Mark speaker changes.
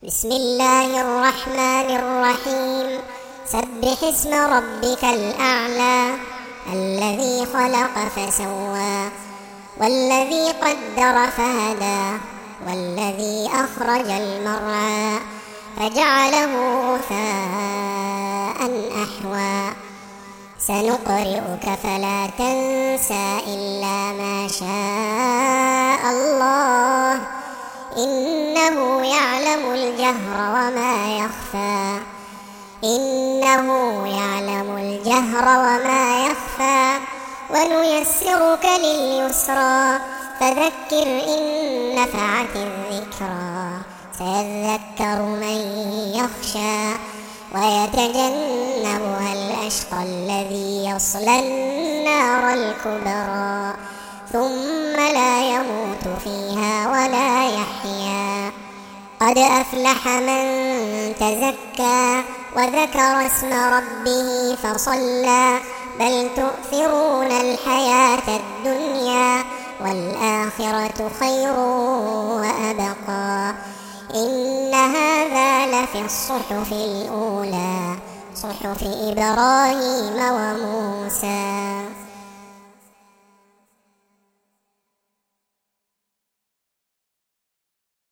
Speaker 1: بسم الله الرحمن الرحيم. سبح اسم ربك الأعلى الذي خلق فسوى والذي قدر فهدى والذي أخرج المرعى فجعله غثاء أحوى سنقرئك فلا تنسى إلا ما شاء الله إنه يعلم الجهر وما يخفى ونيسرك لليسرى فذكر إن نفعت الذكرى سيذكر من يخشى ويتجنبها الأشقى الذي يصلى النار الكبرى ثم لا يموت فيها ولا يحيا قد أفلح من تزكى وذكر اسم ربه فصلى بل تؤثرون الحياة الدنيا والآخرة خير وأبقى إن هذا لفي الصحف الأولى صحف إبراهيم وموسى.